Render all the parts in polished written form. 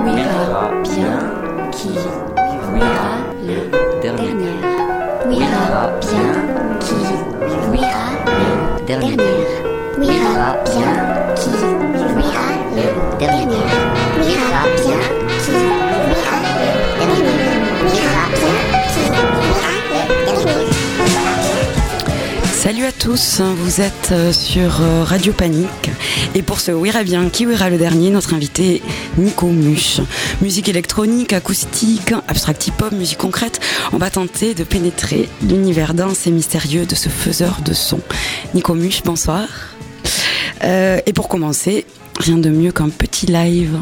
Ouïra bien qui ouïra le dernier. Ouïra bien qui ouïra le dernier. Ouïra bien qui ouïra le dernier. Ouïra bien qui ouïra le dernier. Ouïra bien qui ouïra le dernier. Salut à tous, vous êtes sur Radio Panique et pour ce Ouïra bien qui ouïra le dernier, notre invité est Nico Muche. Musique électronique, acoustique, abstract hip-hop, musique concrète, on va tenter de pénétrer l'univers dense et mystérieux de ce faiseur de son. Nico Muche, bonsoir. Et pour commencer, rien de mieux qu'un petit live.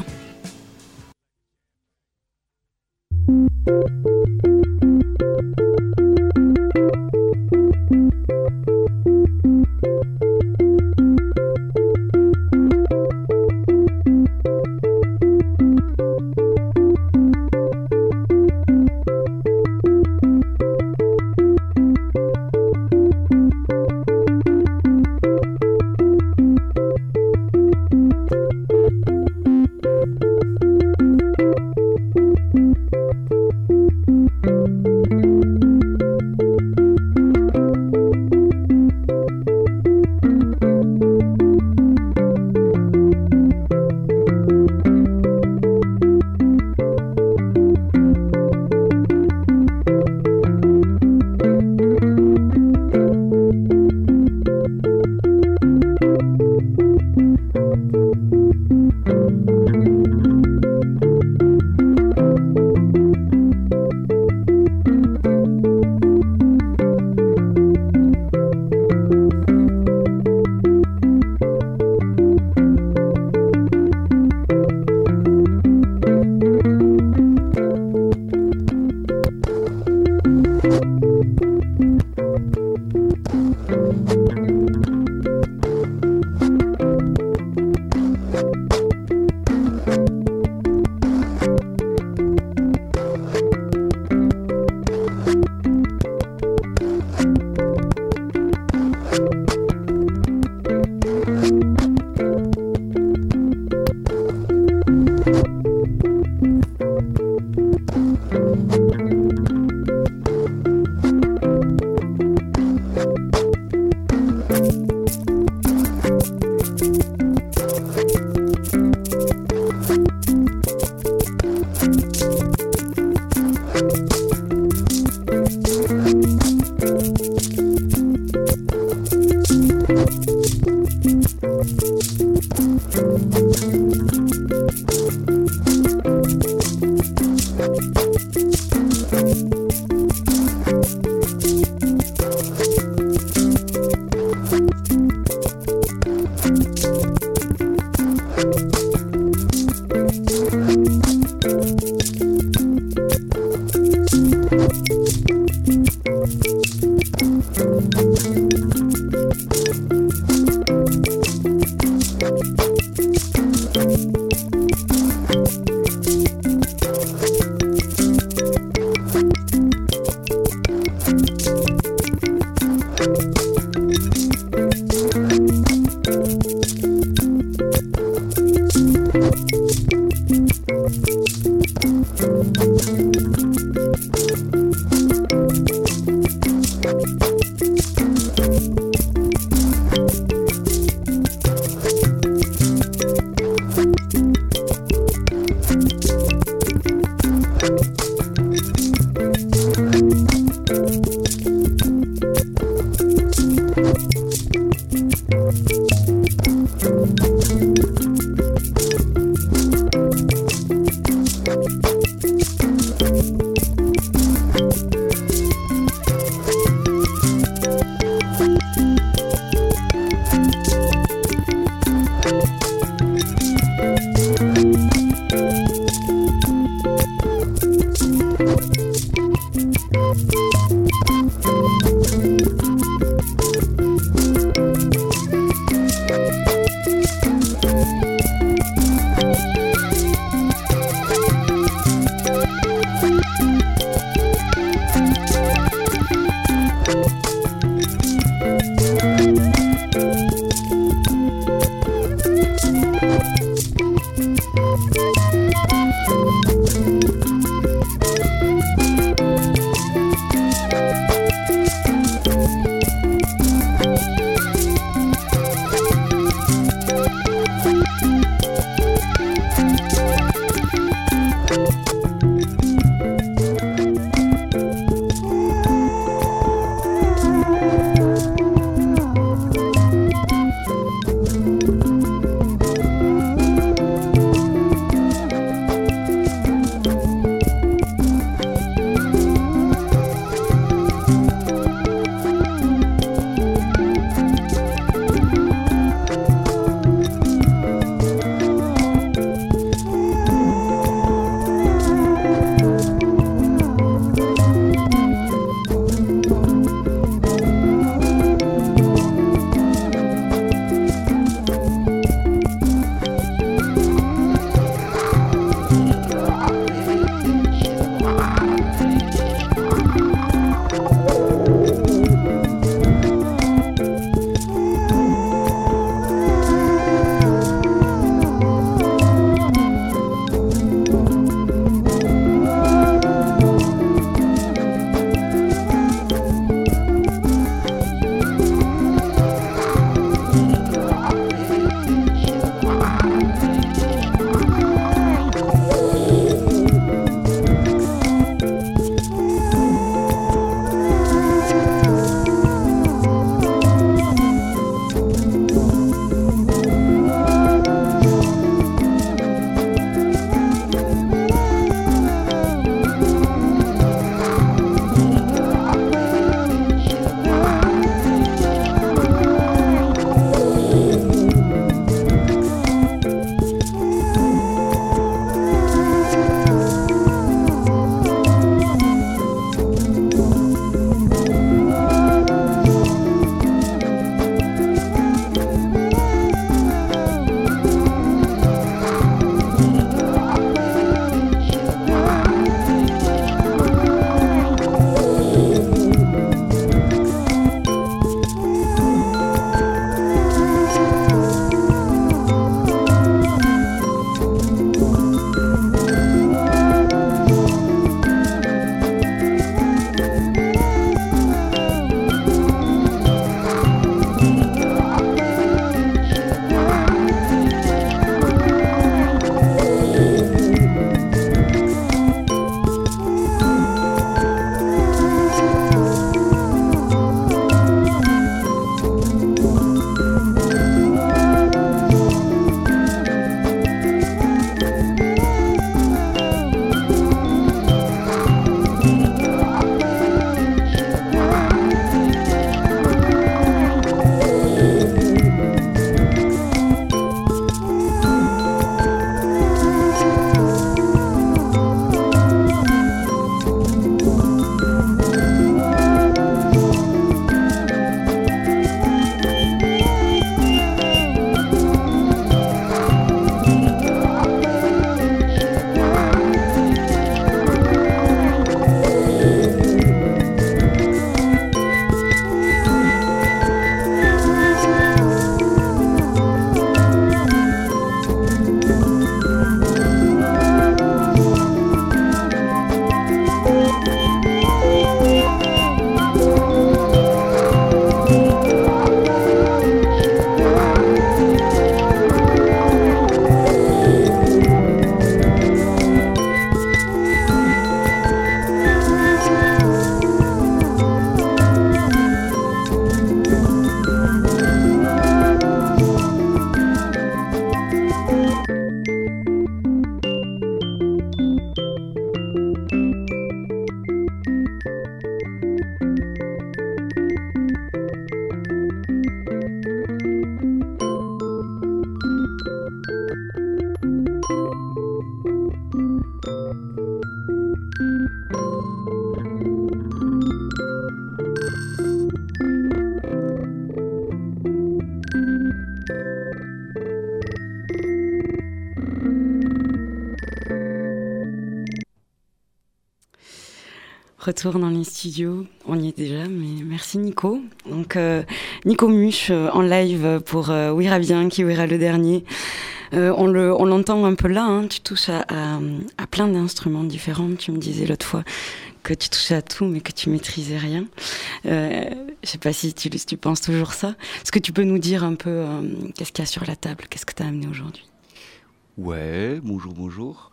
Retour dans les studios, on y est déjà, mais merci Nico. Donc Nico Muche en live pour Oui ira bien, qui ouira le dernier. On l'entend un peu là, hein, tu touches à plein d'instruments différents. Tu me disais l'autre fois que tu touchais à tout, mais que tu maîtrisais rien. Je sais pas si tu penses toujours ça. Est-ce que tu peux nous dire un peu qu'est-ce qu'il y a sur la table, qu'est-ce que tu as amené aujourd'hui? Ouais, bonjour.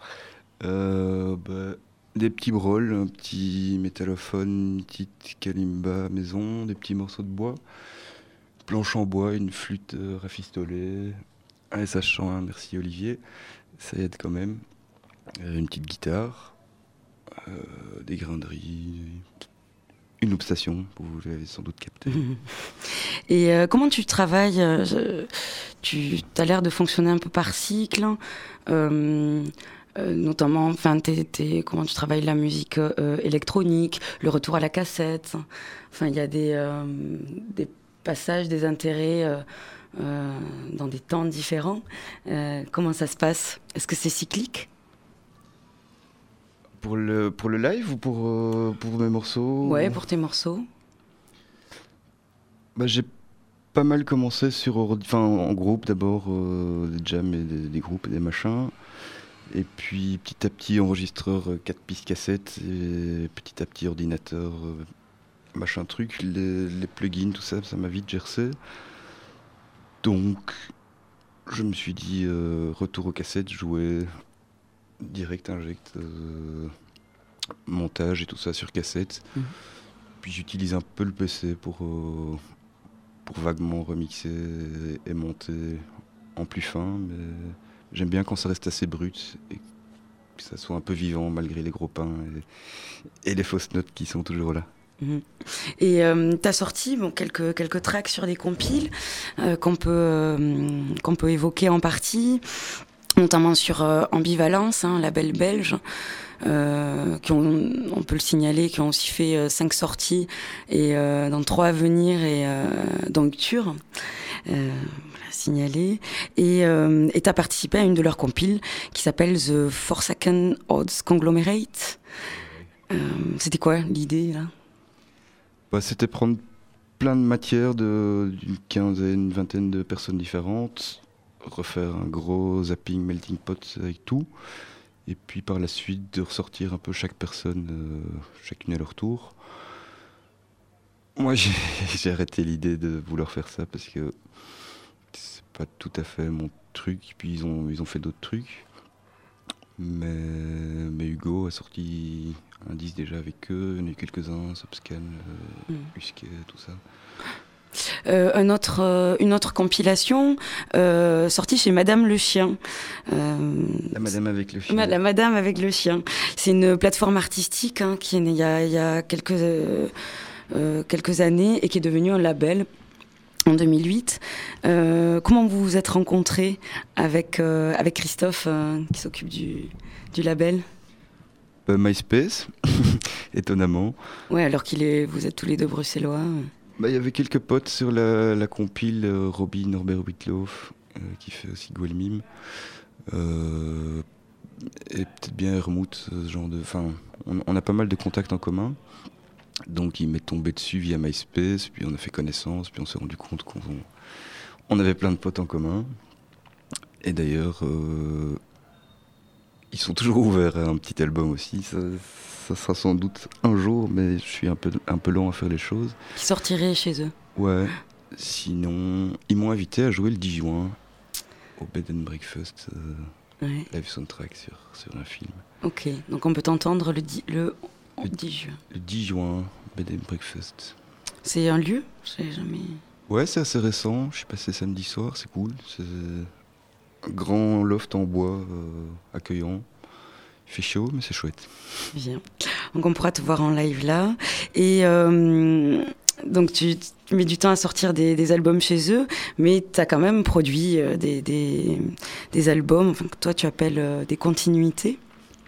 Des petits brôles, un petit métallophone, une petite kalimba maison, des petits morceaux de bois, planche en bois, une flûte rafistolée, un SH101, merci Olivier, ça aide quand même, une petite guitare, des grainderies, une loop station, vous l'avez sans doute capté. Et comment tu travailles tu as l'air de fonctionner un peu par cycle, notamment, comment tu travailles la musique électronique, le retour à la cassette. Enfin, il y a des passages, des intérêts dans des temps différents. Comment ça se passe? Est-ce que c'est cyclique? Pour le live ou pour mes morceaux? Ouais, pour tes morceaux. J'ai pas mal commencé en groupe d'abord, des jams et des groupes et des machins. Et puis petit à petit enregistreur 4 pistes cassettes et petit à petit ordinateur, machin truc, les plugins, tout ça m'a vite gercé. Donc je me suis dit retour aux cassettes, jouer direct inject, montage et tout ça sur cassette. Puis j'utilise un peu le PC pour vaguement remixer et monter en plus fin, mais j'aime bien quand ça reste assez brut et que ça soit un peu vivant malgré les gros pains et les fausses notes qui sont toujours là. Et tu as sorti quelques tracks sur des compiles qu'on peut évoquer en partie, notamment sur Ambivalence, label belge, on peut le signaler, qui ont aussi fait 5 sorties, et dans 3 à venir, et dans Ucture. Signalé. Et tu as participé à une de leurs compiles qui s'appelle The Forsaken Odds Conglomerate. C'était quoi l'idée là? C'était prendre plein de matières d'une quinzaine, vingtaine de personnes différentes, refaire un gros zapping melting pot avec tout, et puis par la suite de ressortir un peu chaque personne, chacune à leur tour. Moi j'ai arrêté l'idée de vouloir faire ça parce que c'est pas tout à fait mon truc, puis ils ont fait d'autres trucs. Mais Hugo a sorti un disque déjà avec eux, il y en a eu quelques-uns, Subscan, Husky, tout ça. Une autre compilation sortie chez Madame le Chien. La Madame avec le Chien. La Madame avec le Chien. C'est une plateforme artistique qui est née il y a quelques années et qui est devenue un label en 2008. Comment vous vous êtes rencontrés avec Christophe qui s'occupe du label? MySpace, étonnamment. Ouais, alors vous êtes tous les deux bruxellois. Il y avait quelques potes sur la compile, Robbie Norbert Whitloff, qui fait aussi Guelmim, et peut-être bien Hermout, ce genre de... Enfin, on a pas mal de contacts en commun, donc il m'est tombé dessus via MySpace, puis on a fait connaissance, puis on s'est rendu compte qu'on avait plein de potes en commun, et d'ailleurs... ils sont toujours ouverts à un petit album aussi, ça sera sans doute un jour, mais je suis un peu lent à faire les choses. Qui sortirait chez eux? Ouais. Sinon, ils m'ont invité à jouer le 10 juin au Bed and Breakfast, live soundtrack sur un film. Ok, donc on peut t'entendre le 10 juin. Le 10 juin, Bed and Breakfast. C'est un lieu? Je sais jamais... Ouais, c'est assez récent, je suis passé samedi soir, c'est cool. C'est un grand loft en bois accueillant. Il fait chaud, mais c'est chouette. Bien. Donc on pourra te voir en live là. Et donc tu mets du temps à sortir des albums chez eux, mais tu as quand même produit des albums, que toi tu appelles des continuités.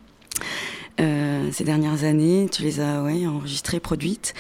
Ces dernières années, tu les as enregistrées, produites.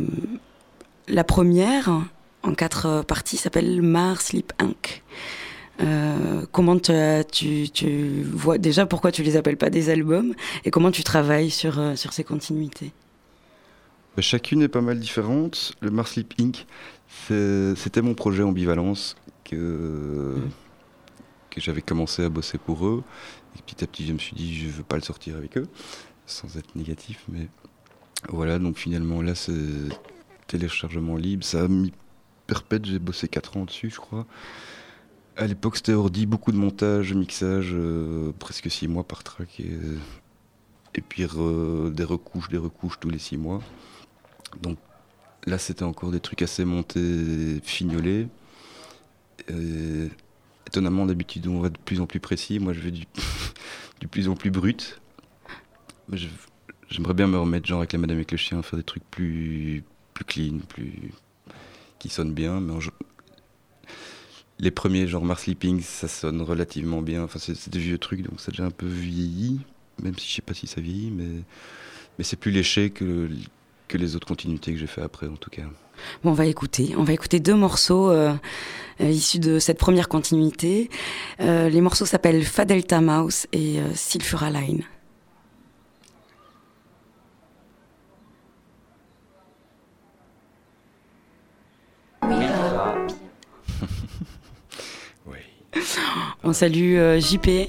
La première, en 4 parties, s'appelle Mars Sleep Inc. Comment tu vois déjà pourquoi tu les appelles pas des albums et comment tu travailles sur ces continuités? Chacune est pas mal différente. Le Mars Sleep Inc., c'était mon projet Ambivalence que j'avais commencé à bosser pour eux. Et petit à petit, je me suis dit, je veux pas le sortir avec eux, sans être négatif, mais voilà. Donc finalement, là, c'est téléchargement libre. Ça a mis perpète, j'ai bossé 4 ans dessus, je crois. À l'époque, c'était ordi, beaucoup de montage, mixage, presque 6 mois par track. Et puis des recouches tous les 6 mois. Donc là, c'était encore des trucs assez montés, fignolés. Et, étonnamment, d'habitude, on va de plus en plus précis. Moi, je vais du plus en plus brut. Mais j'aimerais bien me remettre, genre avec la Madame avec le chien, faire des trucs plus clean, qui sonnent bien. Mais les premiers, genre Mars Sleeping, ça sonne relativement bien. Enfin, c'est des vieux trucs, donc ça a déjà un peu vieilli. Même si je sais pas si ça vieillit, mais c'est plus léché que les autres continuités que j'ai fait après, en tout cas. Bon, on va écouter 2 morceaux issus de cette première continuité. Les morceaux s'appellent Fa Delta Mouse et Sulfura Line. Oui. On salue JP.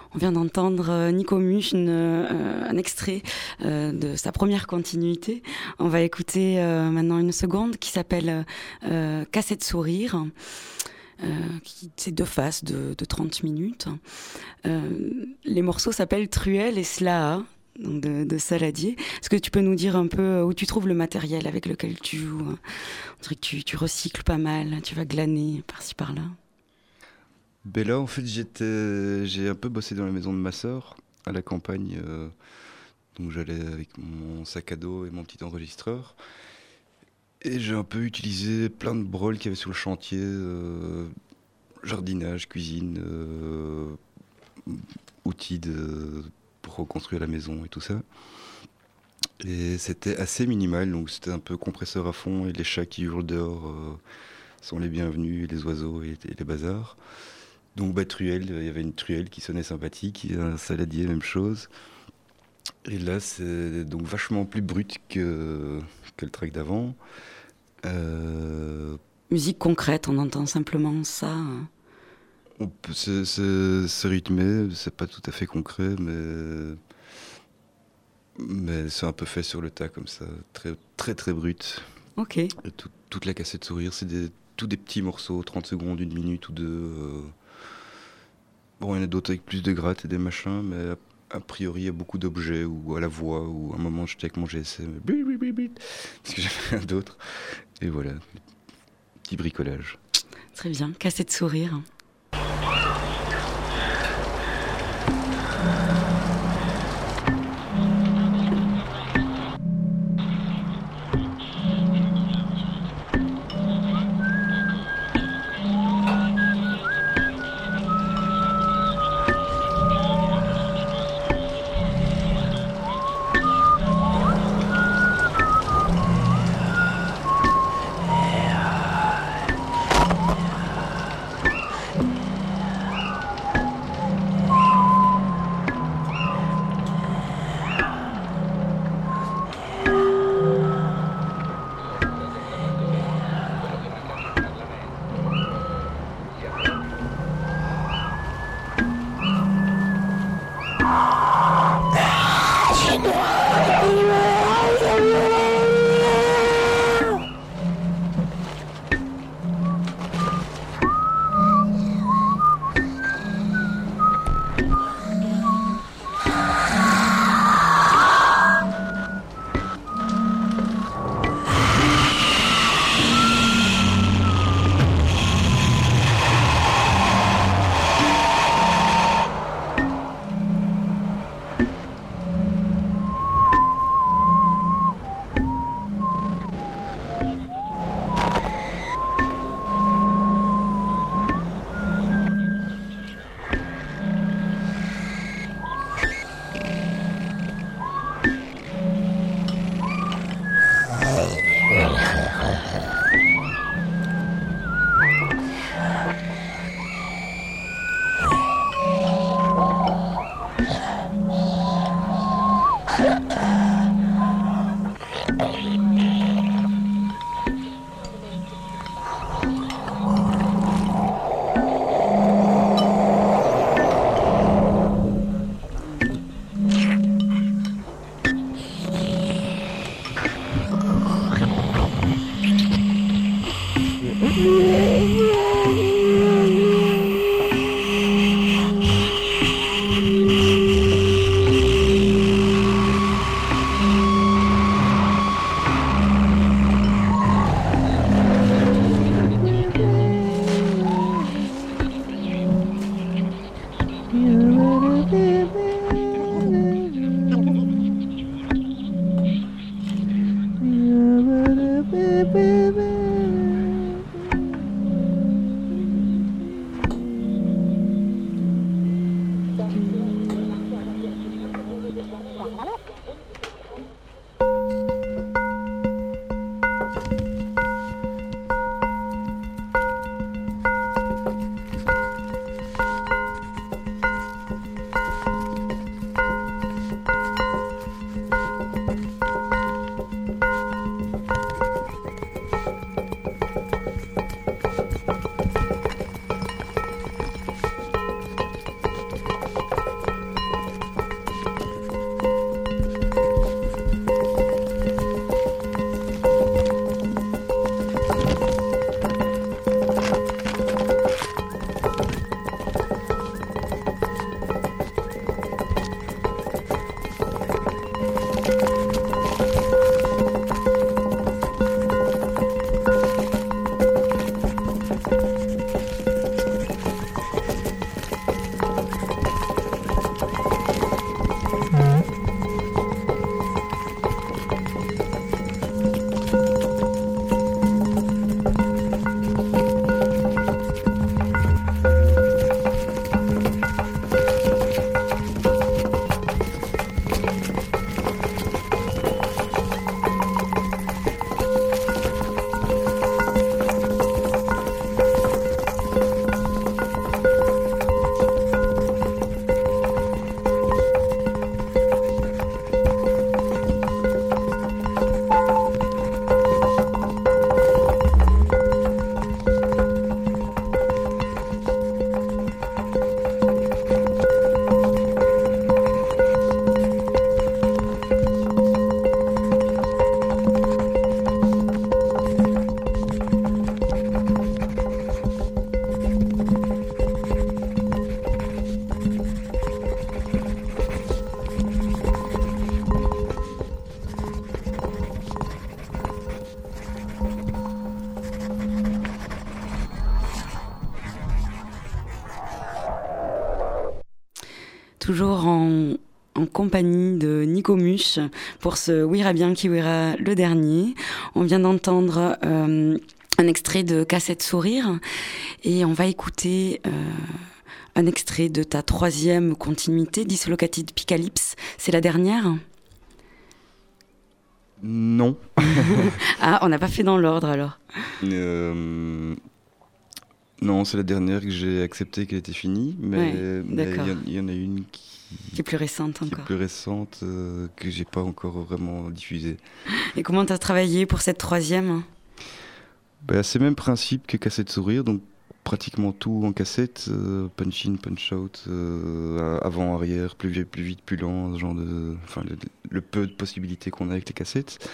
On vient d'entendre Nico Muche, un extrait de sa première continuité. On va écouter maintenant une seconde qui s'appelle Cassette Sourire. C'est 2 faces de 30 minutes. Les morceaux s'appellent Truelle et Slaha, donc de Saladier. Est-ce que tu peux nous dire un peu où tu trouves le matériel avec lequel tu joues? On dirait que tu recycles pas mal, tu vas glaner par-ci par-là. Ben là, en fait, j'ai un peu bossé dans la maison de ma sœur, à la campagne. Donc j'allais avec mon sac à dos et mon petit enregistreur. Et j'ai un peu utilisé plein de broles qu'il y avait sur le chantier, jardinage, cuisine, outils pour reconstruire la maison et tout ça. Et c'était assez minimal, donc c'était un peu compresseur à fond, et les chats qui hurlent dehors sont les bienvenus, et les oiseaux et les bazars. Donc truelle, il y avait une truelle qui sonnait sympathique, un saladier, même chose. Et là, c'est donc vachement plus brut que le track d'avant. Musique concrète, on entend simplement ça. C'est rythmé, c'est pas tout à fait concret, mais c'est un peu fait sur le tas comme ça, très très très brut. Ok. Et toute la cassette Sourire, c'est tous des petits morceaux, 30 secondes, 1 minute ou 2. Bon, il y en a d'autres avec plus de grattes et des machins, mais a priori, il y a beaucoup d'objets, ou à la voix, ou à un moment, j'étais avec mon GSM, parce que j'avais rien d'autre. Et voilà, petit bricolage. Très bien, Cassette Sourire. toujours en compagnie de Nico Muche pour ce Ouira bien qui ouira le dernier. On vient d'entendre un extrait de Cassette Sourire et on va écouter un extrait de ta 3e continuité, Dislocated Picalypse. C'est la dernière ? Non. Ah, on n'a pas fait dans l'ordre alors. Non, c'est la dernière que j'ai accepté qu'elle était finie, mais il y en a une qui est plus récente encore. Qui est plus récente, que j'ai pas encore vraiment diffusée. Et comment tu as travaillé pour cette 3e ? C'est le même principe que Cassette Sourire, donc pratiquement tout en cassette, punch in, punch out, avant, arrière, plus vite, plus lent, ce genre le peu de possibilités qu'on a avec les cassettes.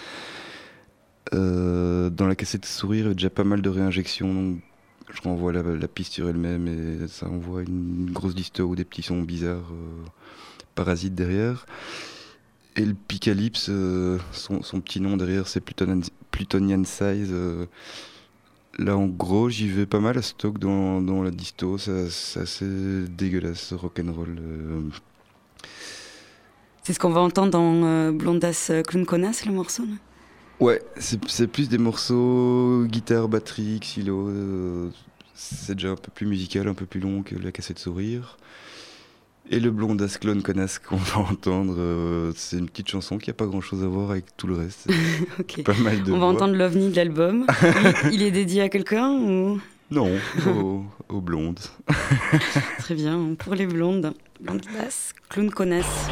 Dans la Cassette Sourire, il y a déjà pas mal de réinjections, donc je renvoie la piste sur elle-même et ça envoie une grosse disto ou des petits sons bizarres, parasites derrière. Et le Picalypse, son petit nom derrière, c'est Plutonian Size. Là, en gros, j'y vais pas mal à stock dans la disto. C'est assez dégueulasse, rock'n'roll. C'est ce qu'on va entendre dans Blondas Clown Connasse, le morceau, là ? Ouais, c'est plus des morceaux guitare, batterie, xylo. C'est déjà un peu plus musical, un peu plus long que la Cassette Sourire. Et le Blondas Clown Connasse qu'on va entendre, c'est une petite chanson qui n'a pas grand-chose à voir avec tout le reste. Okay. Pas mal de On va entendre l'OVNI de l'album. Il est dédié à quelqu'un ou... Non, aux blondes. Très bien, pour les blondes. Blondas Clown Connasse.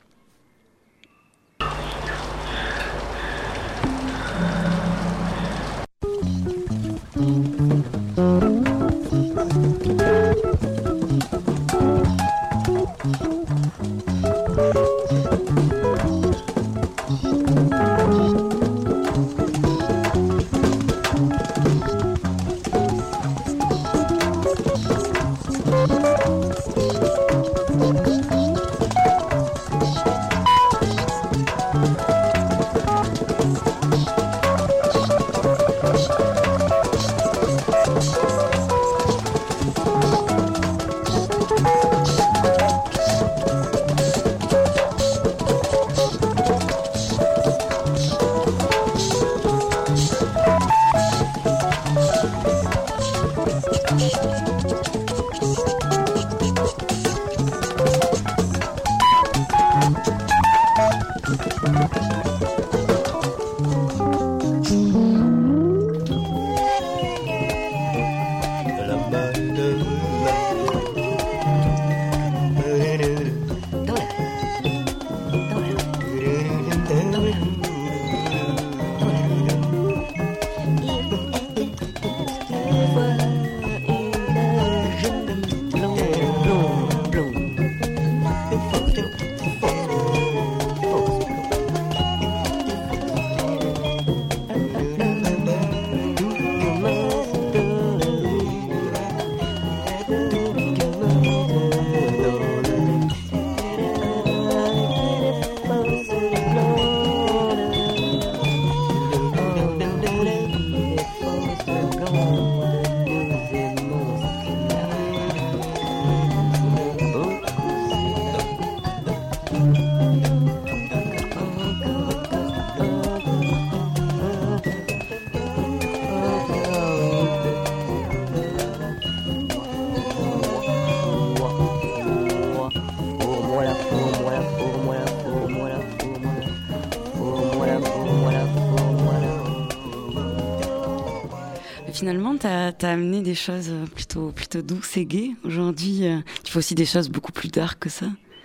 Finalement, tu as amené des choses plutôt douces et gaies. Aujourd'hui, tu fais aussi des choses beaucoup plus dark que ça.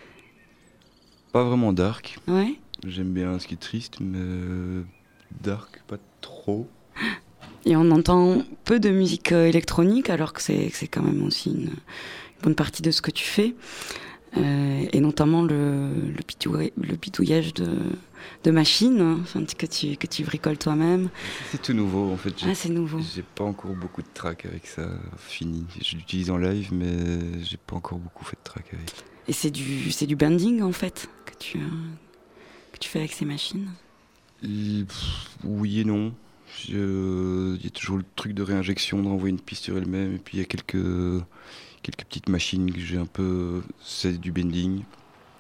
Pas vraiment dark. Ouais. J'aime bien ce qui est triste, mais dark, pas trop. Et on entend peu de musique électronique, alors que c'est quand même aussi une bonne partie de ce que tu fais. Et notamment le bidouillage de machines, enfin, que tu bricoles toi-même. C'est tout nouveau en fait. C'est nouveau. J'ai pas encore beaucoup de tracks avec ça fini. Je l'utilise en live, mais j'ai pas encore beaucoup fait de tracks avec. Et c'est du bending en fait que tu fais avec ces machines. Oui et non. Il y a toujours le truc de réinjection, de renvoyer une piste sur elle-même, et puis il y a quelques petites machines que j'ai un peu... C'est du bending.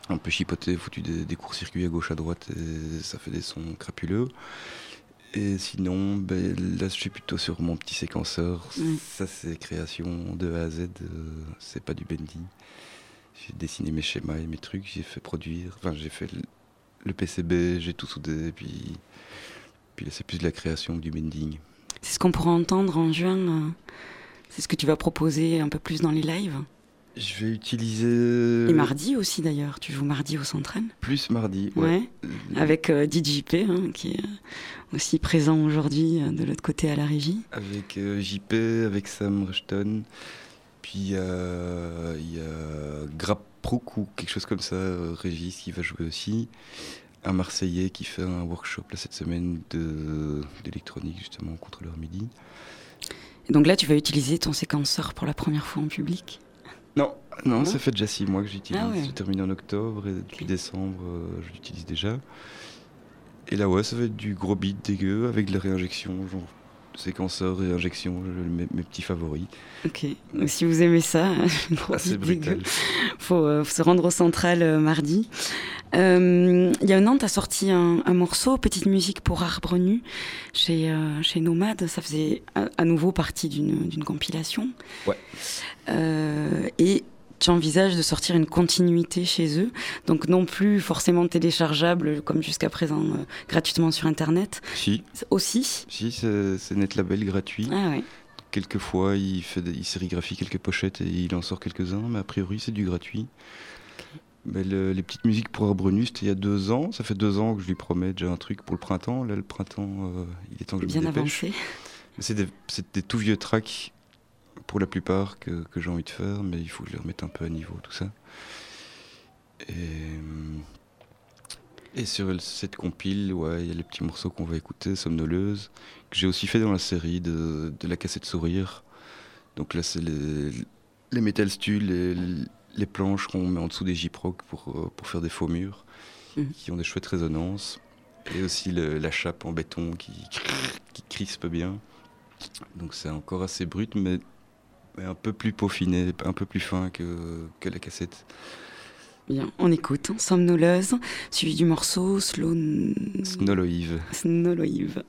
un peu chipoté, foutu des courts-circuits à gauche à droite et ça fait des sons crapuleux. Et sinon, là je suis plutôt sur mon petit séquenceur. Ça c'est création de A à Z, c'est pas du bending. J'ai dessiné mes schémas et mes trucs, j'ai fait produire, enfin j'ai fait le PCB, j'ai tout soudé, puis là c'est plus de la création que du bending. C'est ce qu'on pourra entendre en juin, c'est ce que tu vas proposer un peu plus dans les lives. Je vais utiliser... Et mardi aussi d'ailleurs, tu joues mardi au Central. Plus mardi, ouais. Avec DJP, qui est aussi présent aujourd'hui de l'autre côté à la régie. Avec JP, avec Sam Rushton, puis il y a Graprouk ou quelque chose comme ça, Régis qui va jouer aussi. Un Marseillais qui fait un workshop là, cette semaine d'électronique justement, contrôleur MIDI. Et donc là tu vas utiliser ton séquenceur pour la première fois en public ? Non, ça fait déjà 6 mois que j'utilise. J'ai terminé en octobre et depuis décembre, je l'utilise déjà. Et là, ça va être du gros beat dégueu avec de la réinjection, genre séquenceur, réinjection, mes petits favoris. Ok, donc si vous aimez ça, gros beat brutal. Dégueu, faut se rendre au Central mardi. Il y a un an, tu as sorti un morceau, Petite musique pour Arbre Nu, chez Nomade. Ça faisait à nouveau partie d'une compilation. Ouais. Et tu envisages de sortir une continuité chez eux, donc non plus forcément téléchargeable comme jusqu'à présent gratuitement sur Internet. Si. Aussi. Si, c'est NetLabel gratuit. Ah ouais. Quelquefois, il sérigraphie quelques pochettes et il en sort quelques-uns, mais a priori, c'est du gratuit. Mais les petites musiques pour Arbre Nu, c'était il y a 2 ans. Ça fait 2 ans que je lui promets déjà un truc pour le printemps. Là, le printemps, il est temps que je me dépêche. Bien avancé. C'est des tout vieux tracks, pour la plupart, que j'ai envie de faire, mais il faut que je les remette un peu à niveau, tout ça. Et sur cette compile, il y a les petits morceaux qu'on va écouter, Somnoleuse, que j'ai aussi fait dans la série de la cassette Sourire. Donc là, c'est les Metal Stu, les planches qu'on met en dessous des J-Proc pour faire des faux murs, qui ont des chouettes résonances. Et aussi la chape en béton qui crispe bien. Donc c'est encore assez brut, mais un peu plus peaufiné, un peu plus fin que la cassette. Bien, on écoute Somnoleuse, suivi du morceau Snoloive. Snoloive.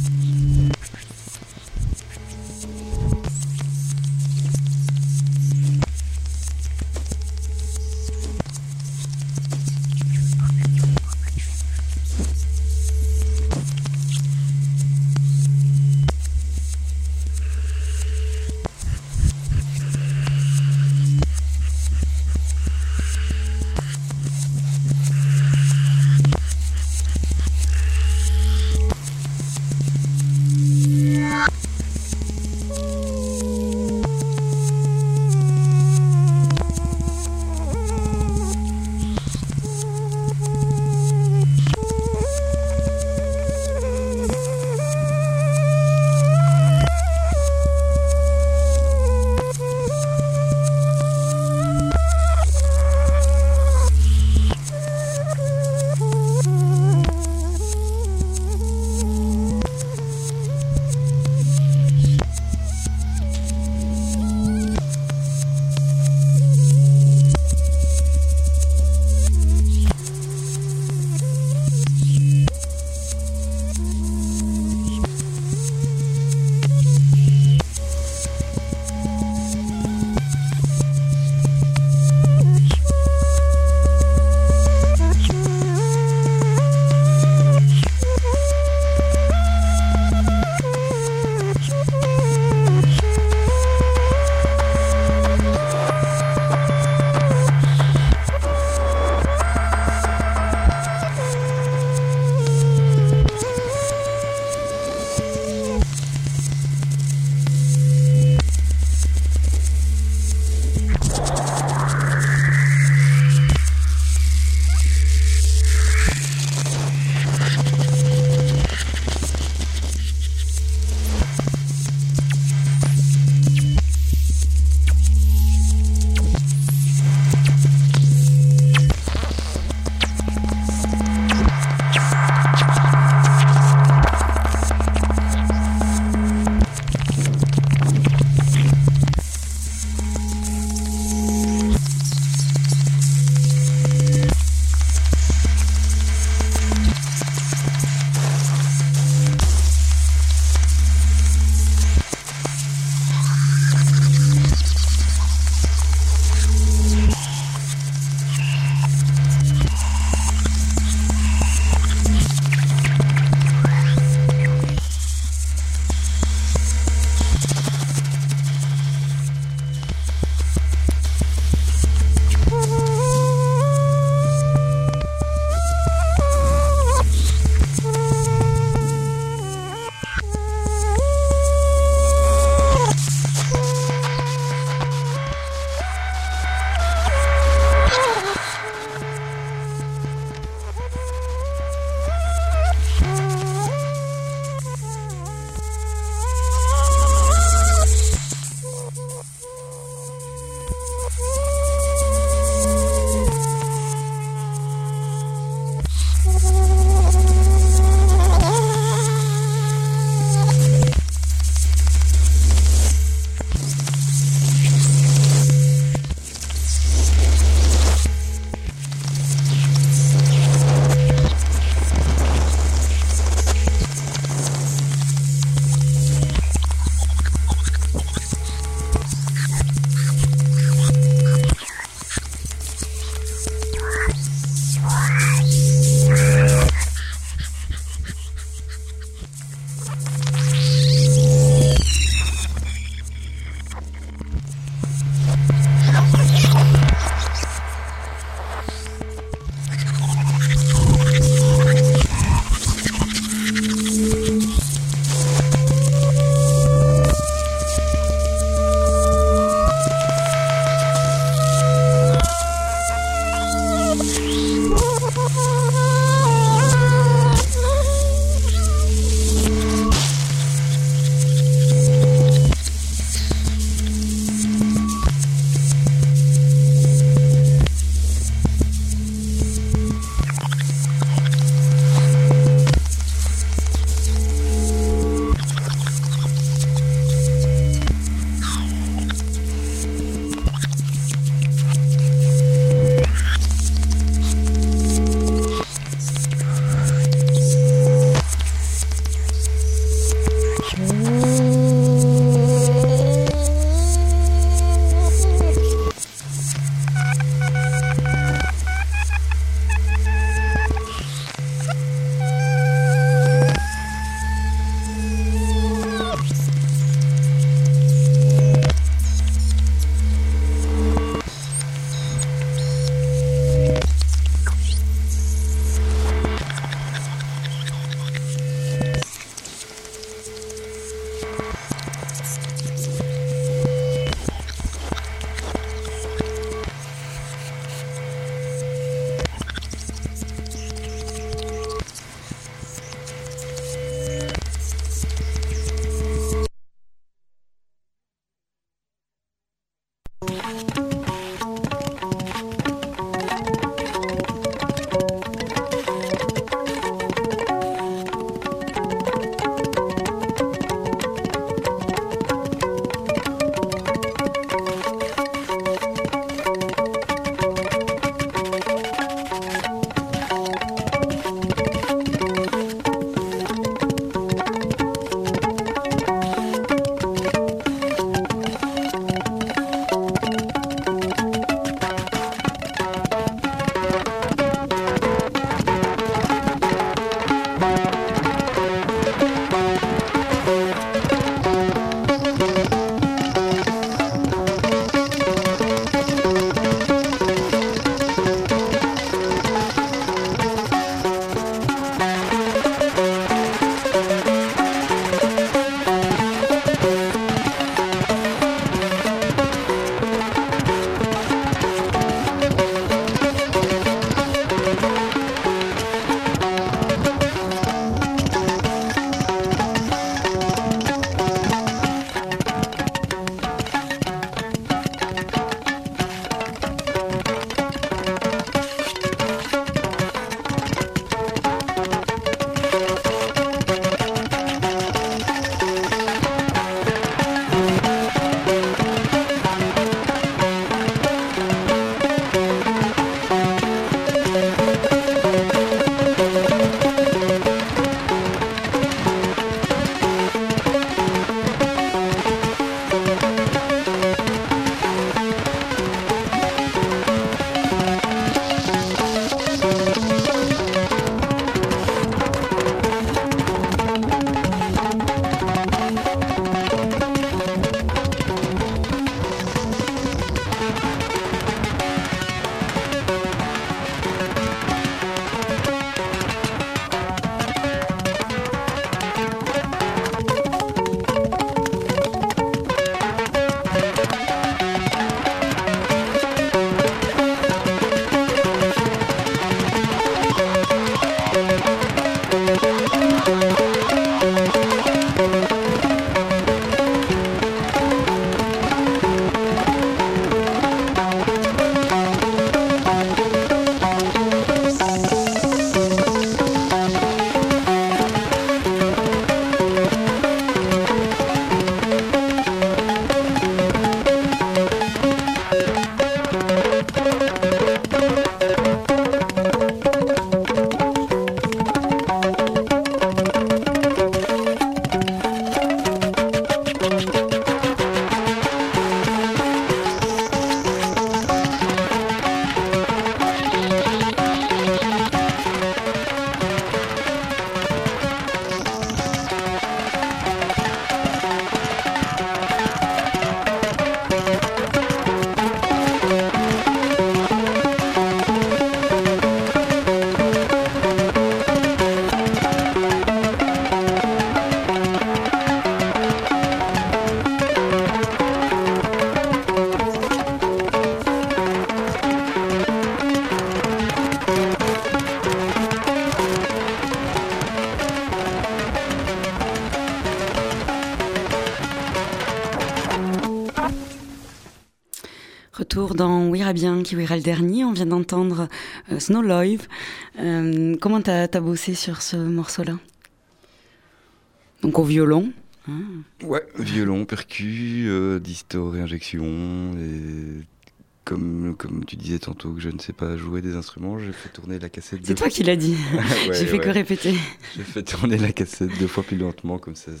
retour dans Ouira bien, qui ouira le dernier. On vient d'entendre Snow Live. Comment t'as bossé sur ce morceau-là? Donc au violon. Hein. Ouais, violon, percu, disto, réinjection. Et comme tu disais tantôt que je ne sais pas jouer des instruments, j'ai fait tourner la cassette. C'est toi qui l'as dit. Ouais, j'ai fait que répéter. J'ai fait tourner la cassette 2 fois plus lentement, comme ça.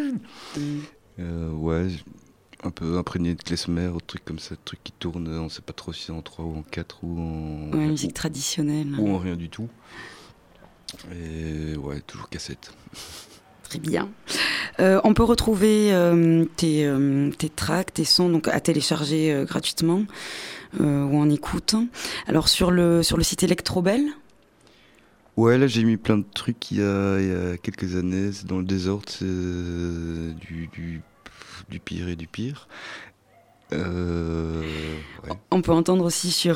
Ouais, un peu imprégné de klezmer, truc comme ça, truc qui tourne, on sait pas trop si c'est en 3 ou en 4 ou en... Ouais, musique traditionnelle. Ou en rien du tout. Et ouais, toujours cassette. Très bien. On peut retrouver tes tracks, tes sons donc à télécharger gratuitement ou en écoute. Alors sur le site Electrobel. Ouais, là j'ai mis plein de trucs il y a quelques années. C'est dans le désordre, c'est du pire et du pire. Ouais. On peut entendre aussi sur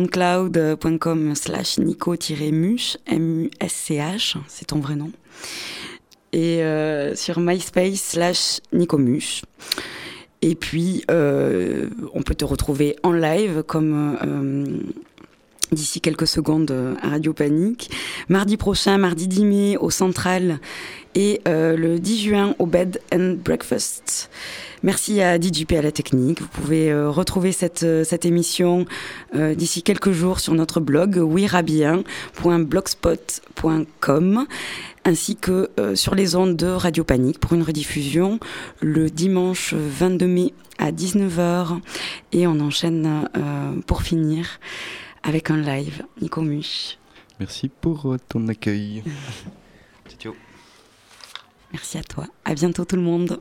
soundcloud.com/nico-musch, M-U-S-C-H, c'est ton vrai nom. Et sur MySpace/nicomusch. Et puis, on peut te retrouver en live comme d'ici quelques secondes à Radio Panique. Mardi prochain, mardi 10 mai au Central et le 10 juin au Bed and Breakfast. Merci à DJP à la technique. Vous pouvez retrouver cette émission d'ici quelques jours sur notre blog ouirabien.blogspot.com ainsi que sur les ondes de Radio Panique pour une rediffusion le dimanche 22 mai à 19h. Et on enchaîne pour finir avec un live. Nico Musch. Merci pour ton accueil. Ciao. Merci à toi. À bientôt tout le monde.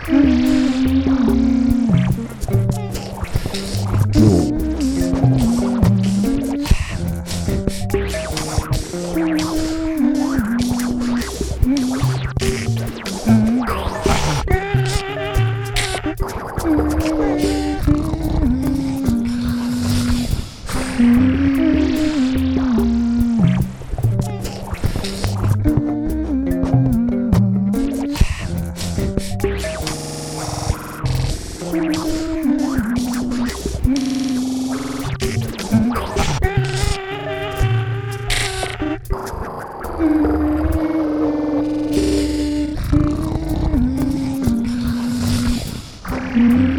Mm-hmm.